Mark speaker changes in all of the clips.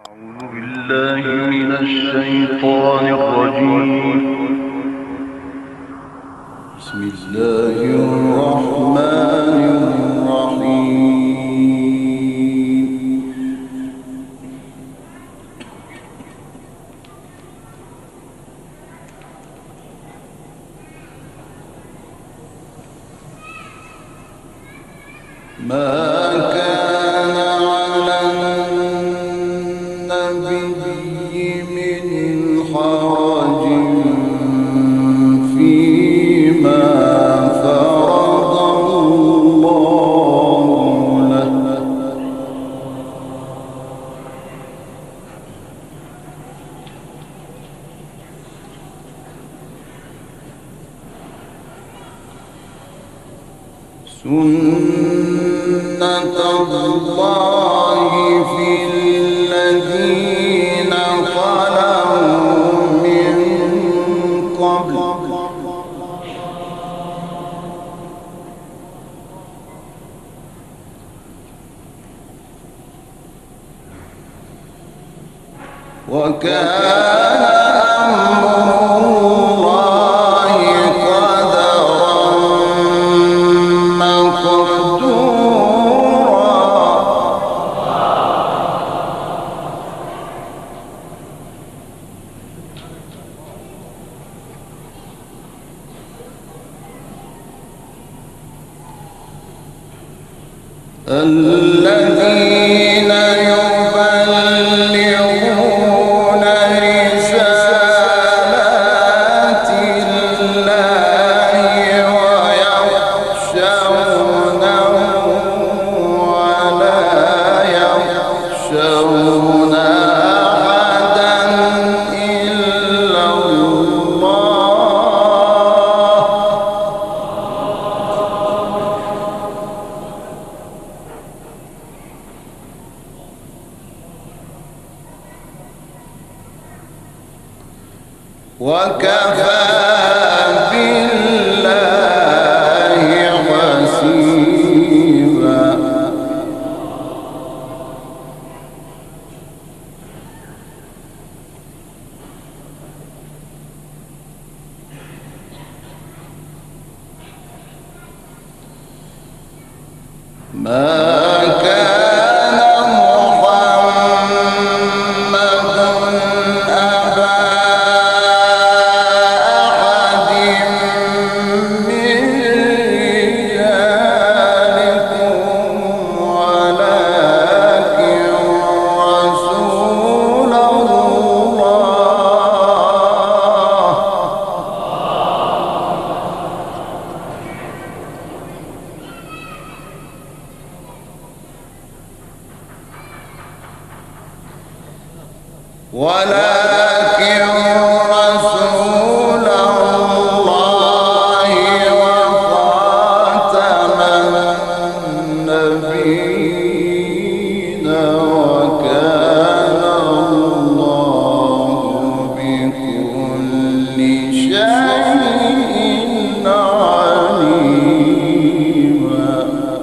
Speaker 1: أعوذ بالله من الشيطان الرجيم. بسم الله الرحمن الرحيم. ما كان على النبي من حرج فيما فرض الله له، سنة الله في الذين خلوا من قبل، وكان أمر الله قدرا مقدورا. الذين يبلغون رسالات الله ويخشونه ولا يخشون أحدا إلا الله. وكفى بالله حسيبا. ما كان محمد أبا أحد من رجالكم ولكن رسول الله وخاتم النبيين وكان الله بكل شيء عليما.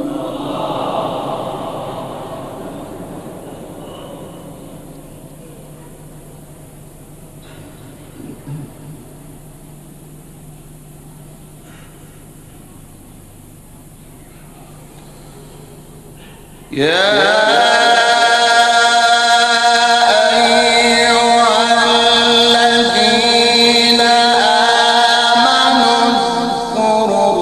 Speaker 1: يا أيها الذين آمنوا اذكروا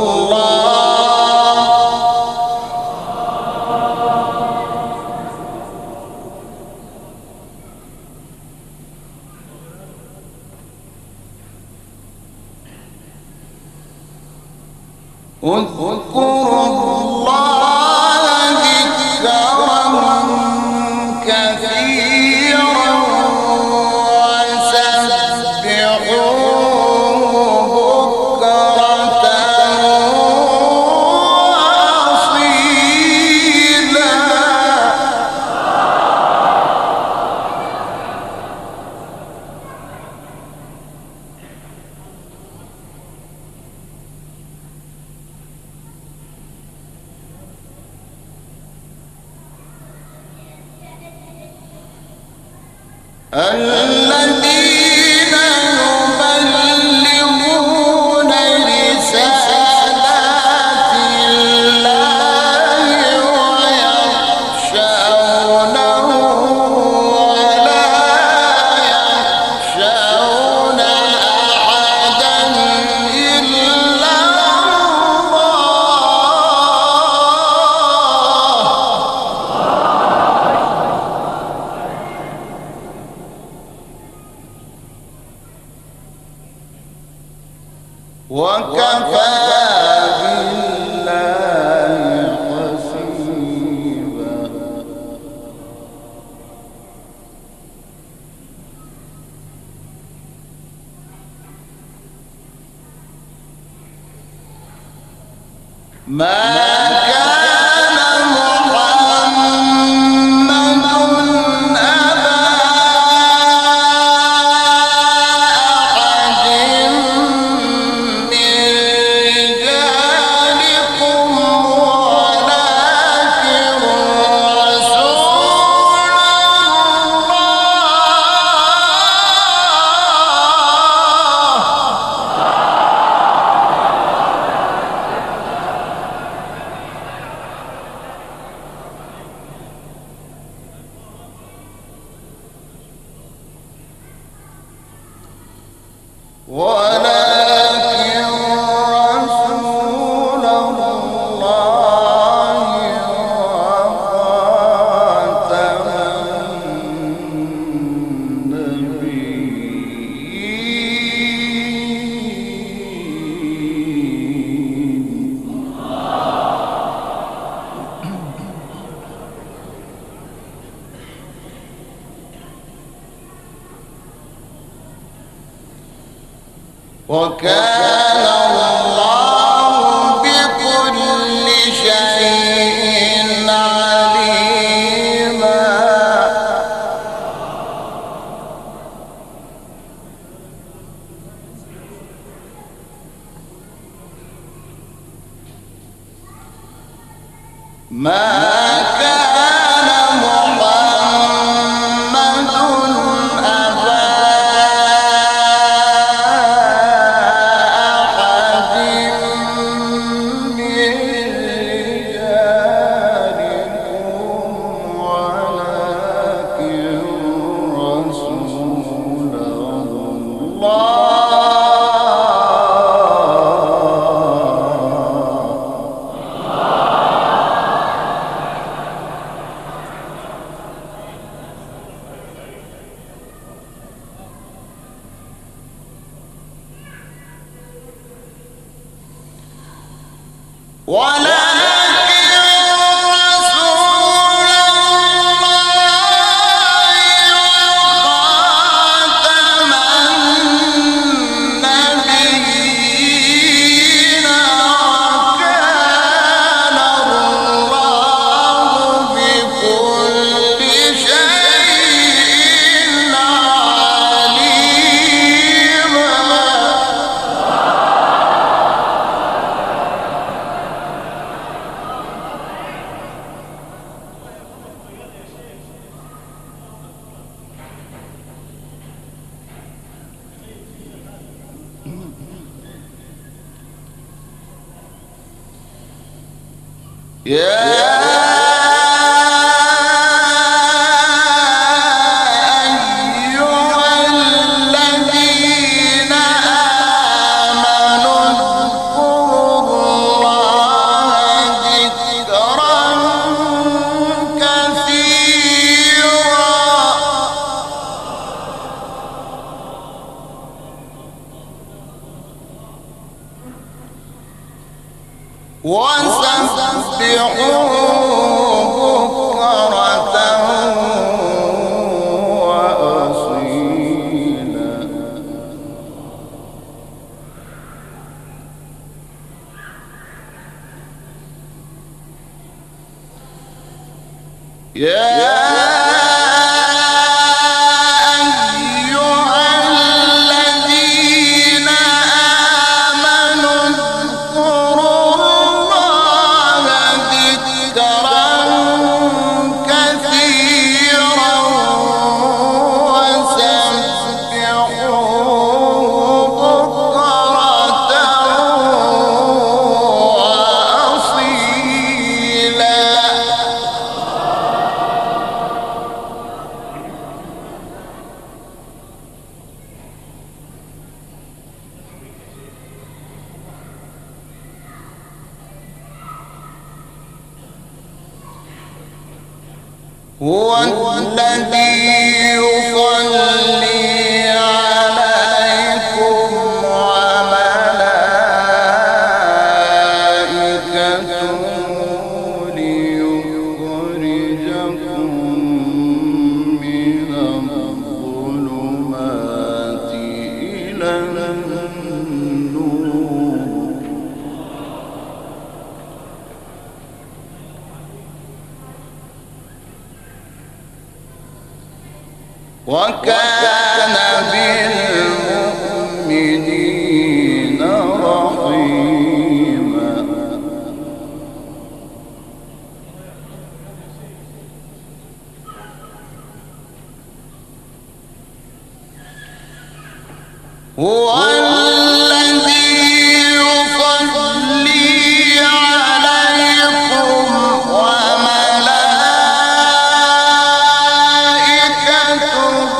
Speaker 1: الله ذكرا كثيرا وسبحوه بكرة وأصيلا. الذين يبلغون رسالات الله ويخشونه ولا يخشون أحدا إلا وكفى بالله حسيبا. ما كان محمد أبا أحد من رجالكم ولكن رسول وكان الله بكل شيء عليما. ما كان محمد أبا أحد من رجالكم ولكن رسول الله. اذكروا الله ذكرا هو الذي يصلي عليكم وملائكته ليخرجكم من الظلمات إلى النور. وكان بالمؤمنين رحيما. هو الذي يصلي عليكم وملائكته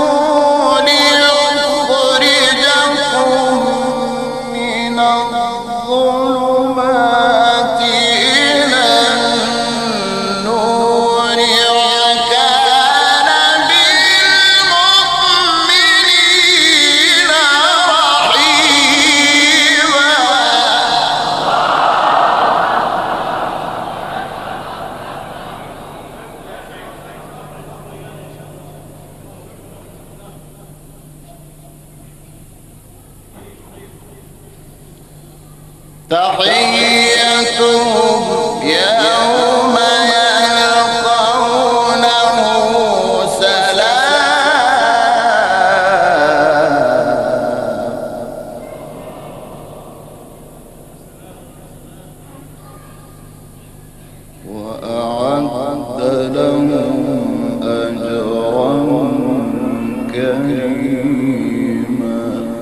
Speaker 1: ليخرجكم من الظلمات إلى النور. وكان بالمؤمنين رحيما. تحيتهم يوم يلقونه سلام وأعد لهم أجرا كريما.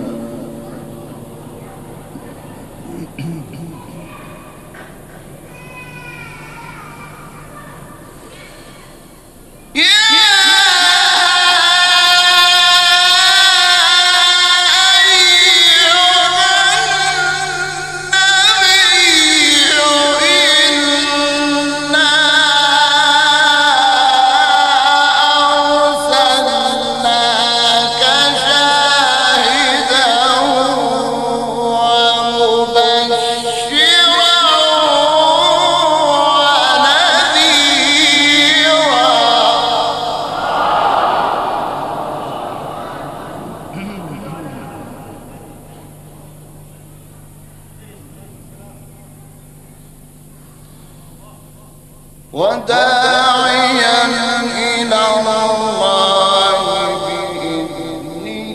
Speaker 1: وداعيا إلى الله بإذنه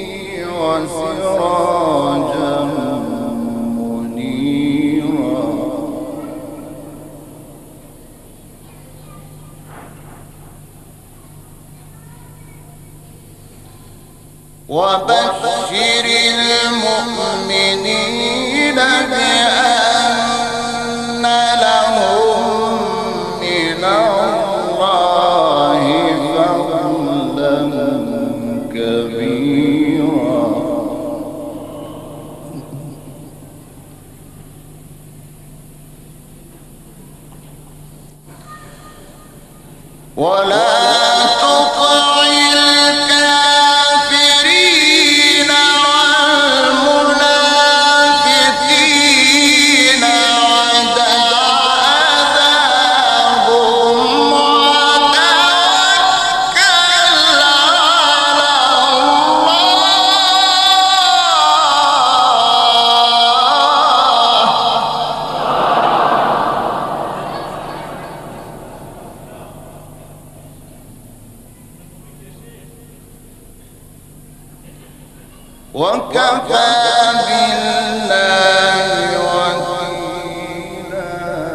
Speaker 1: وسراجا منيرا. وبشر المؤمنين بأن لهم من الله فضلا كبيرا. ولا تطع الكافرين والمنافقين ودع أذاهم وتوكل على وكفى بالله وكيلا.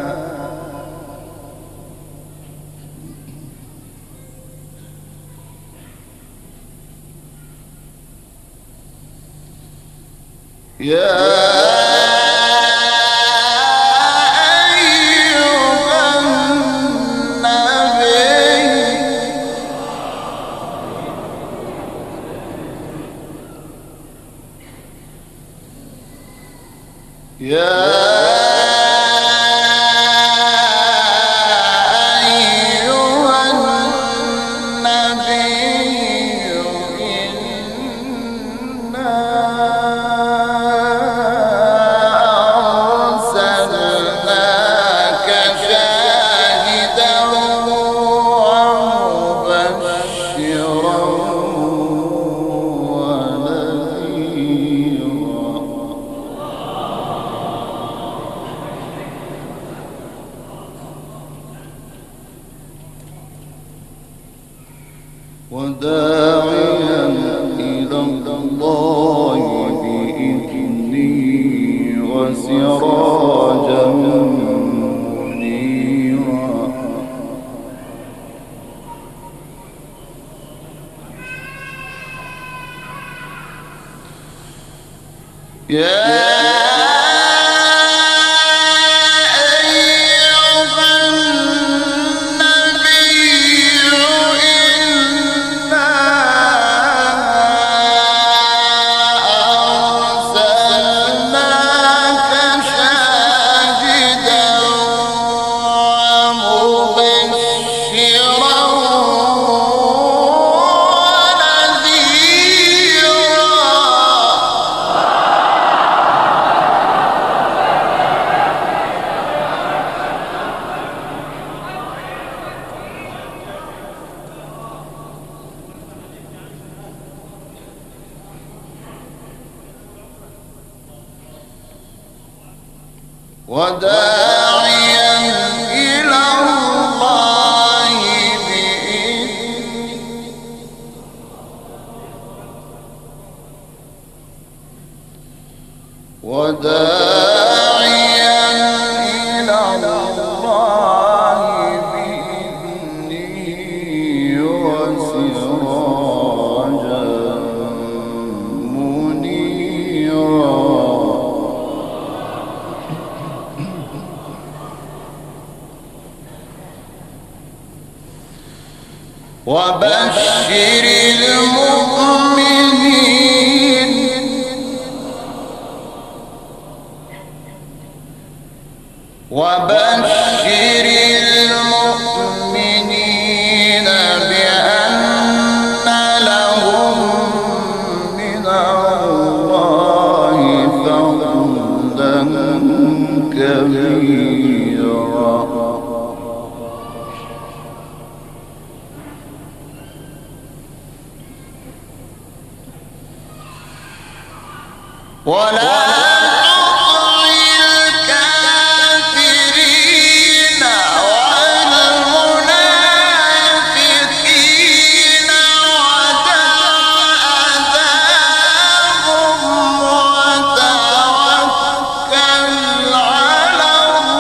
Speaker 1: يا أيها وداعيا إلى الله بإذنه وسراجا منيرا وداعيا إلى الله بإذنه وداعيا إلى الله بإذنه وسراجا منيرا وبشر المؤمنين وبشر المؤمنين بأن لهم من الله فضلا كبيرا ولا تطع الكافرين والمنافقين ودع أذاهم وتوكل على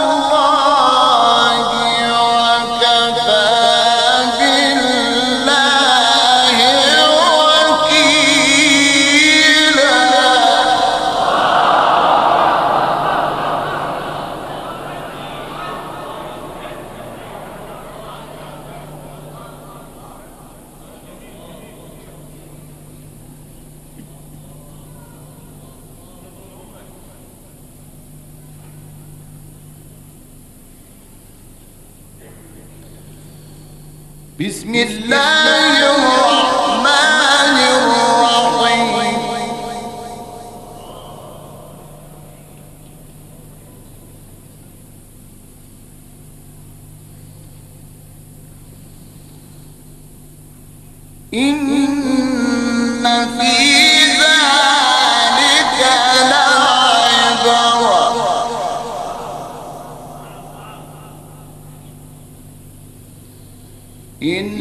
Speaker 1: الله وكفى بالله وكيلا بسم الله الرحمن الرحيم إن في ذلك لعبرة إن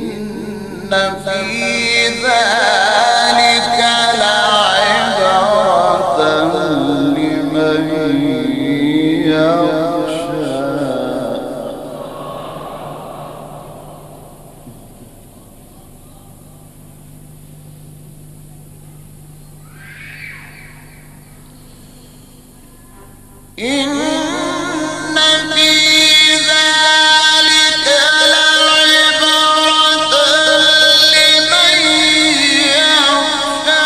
Speaker 1: في ذلك لعبرة لمن يخشى إن في ذلك لعبرة لمن يخشى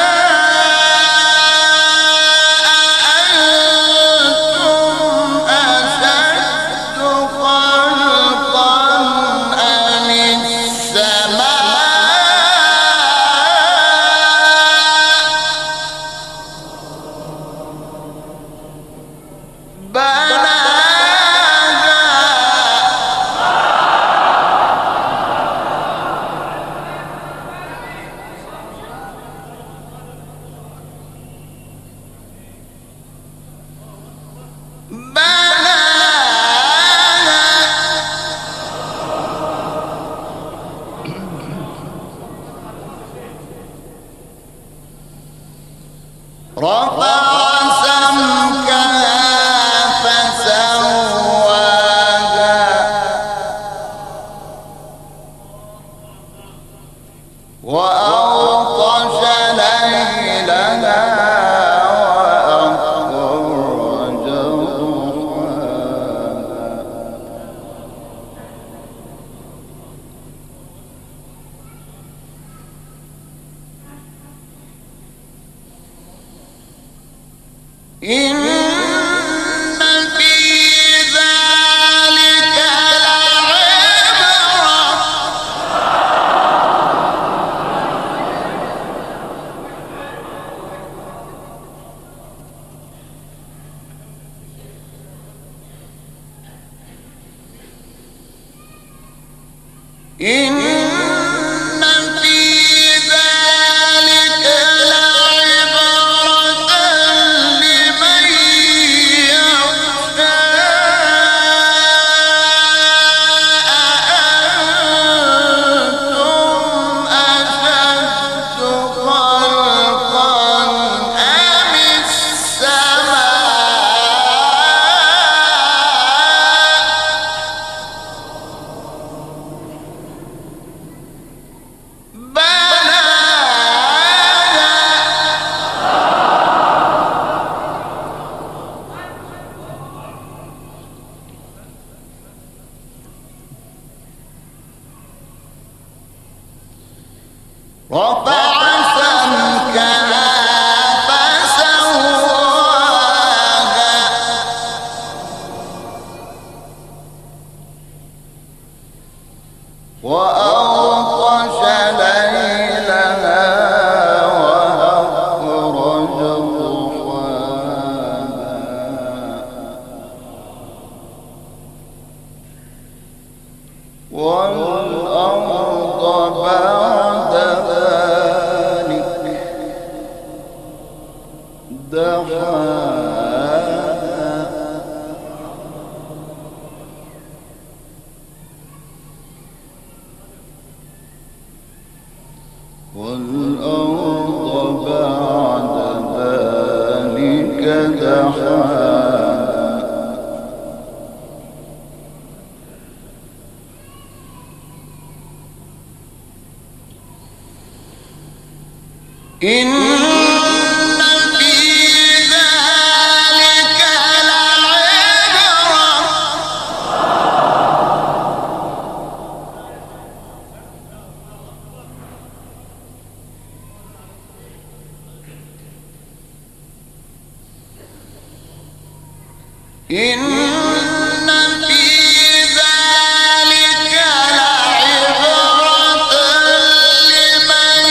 Speaker 1: أأنتم أشد خلقا أم السماء رفع سمكها فسواها وأغطش ليلها وأخرج ضحاها إن في ذلك لعبرة إن في ذلك لعبرة لمن يخشى أأنتم أشد خلقا أم السماء رفع سمكها فسواها وأغطش ليلها وأخرج ضحاها والأرض بعد ذلك دحاها والأرض بعد ذلك دحاها إن في ذلك لعبرة إن في ذلك لعبرة لمن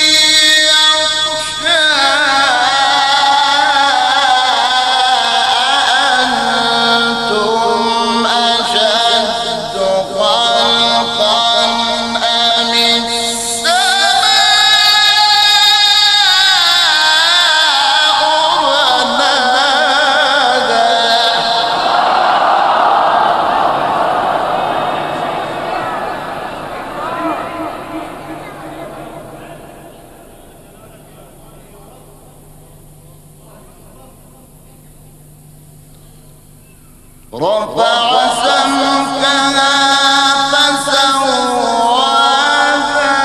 Speaker 1: يخشى أأنتم أشد خلقا أم السماء بناها رفع سمكها فسواها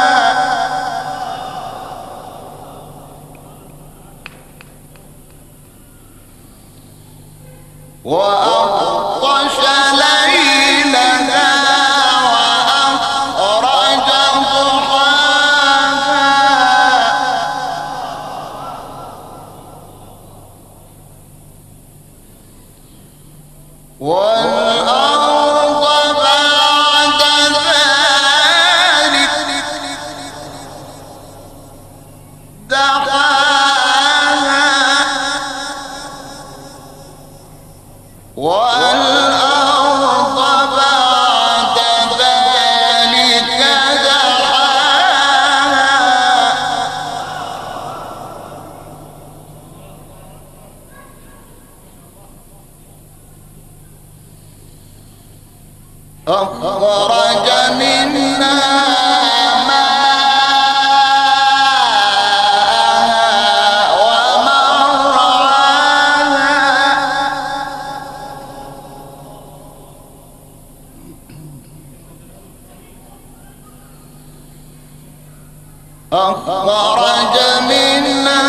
Speaker 1: وأغطش ليلها وأخرج ضحاها والأرض بعد ذلك دحاها والأرض بعد ذلك دحاها أخرج منها ماءها أخرج منها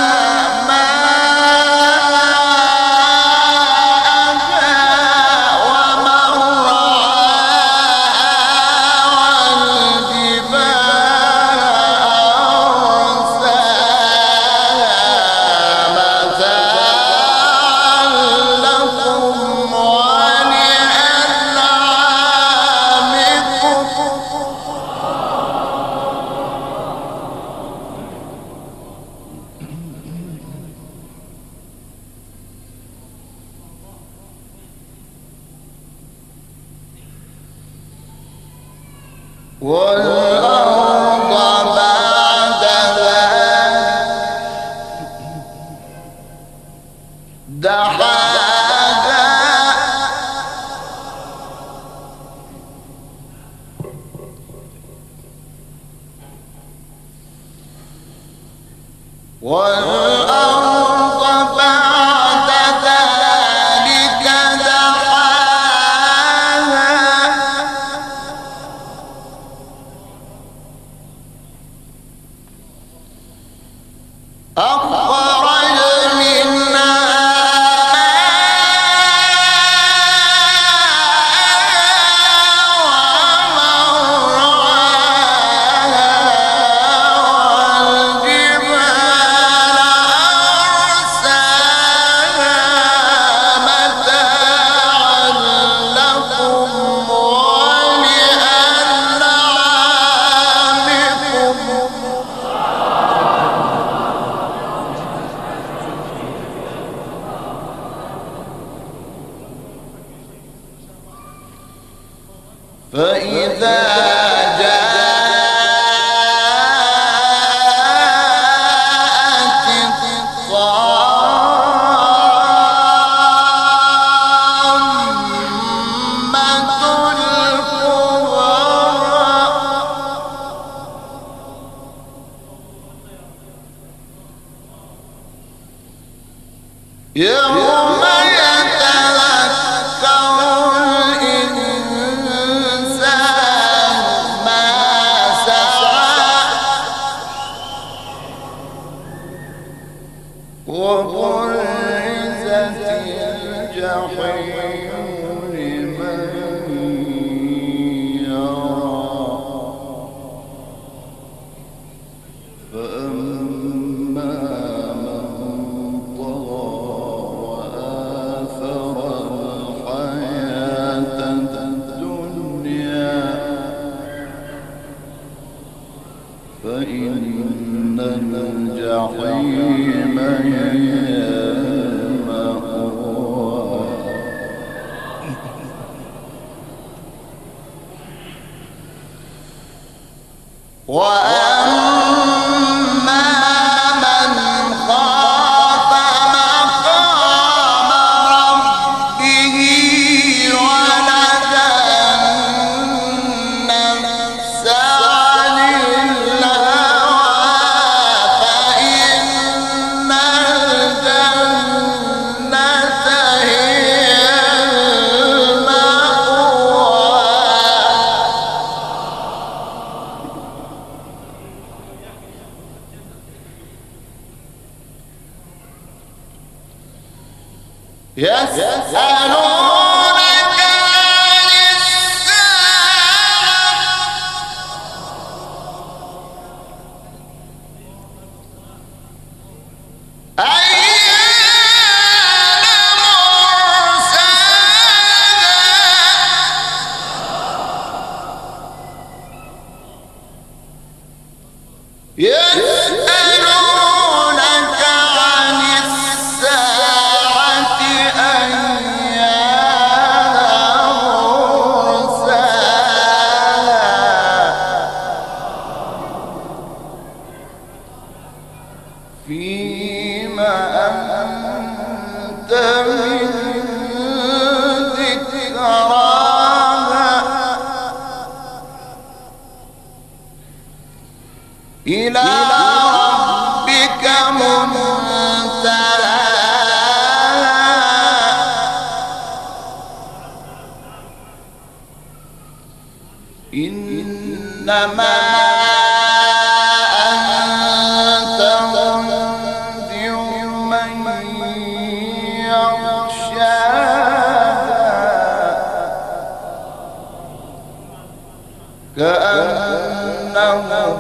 Speaker 1: والأرض بعد ذلك دحاها والأرض بعد ذلك دحاها أخرج منها فإذا جاءت الطامة الكبرى يوم يتذكر الإنسان ما سعى وبرزت الجحيم لمن يرى فأما من طغى وآثر الحياة الدنيا فإن الجحيم هي المأوى وأما من خاف مقام ربه ونهى النفس عن الهوى فإن الجنة هي المأوى يسألونك عن الساعة أيان مرساها يسألونك عن الساعة أيان مرساها فيما أنت من ذكراها إلى ربك منتهاها إنما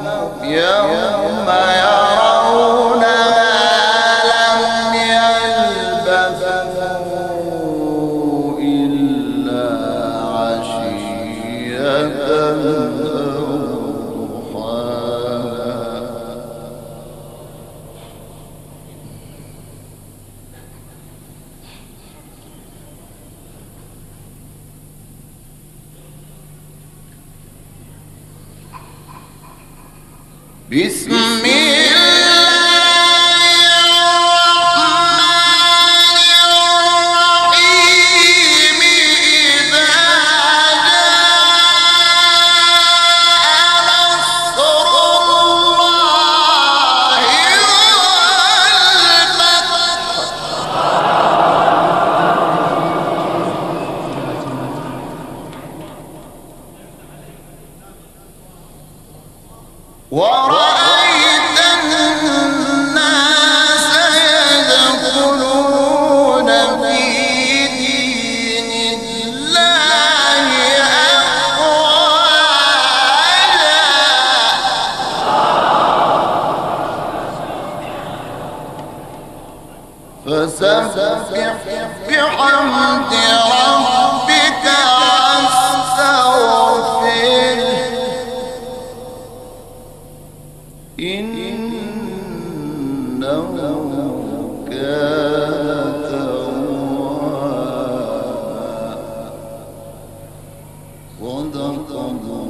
Speaker 1: يوم يرون لم يلبثوا إلا عشية بسم الله الرحمن الرحيم إذا جاء نصر الله والفتح ورأيت الناس يدخلون في دين الله أفواجا فسبح بحمد ربك واستغفره إنه كان توابا. صدق الله.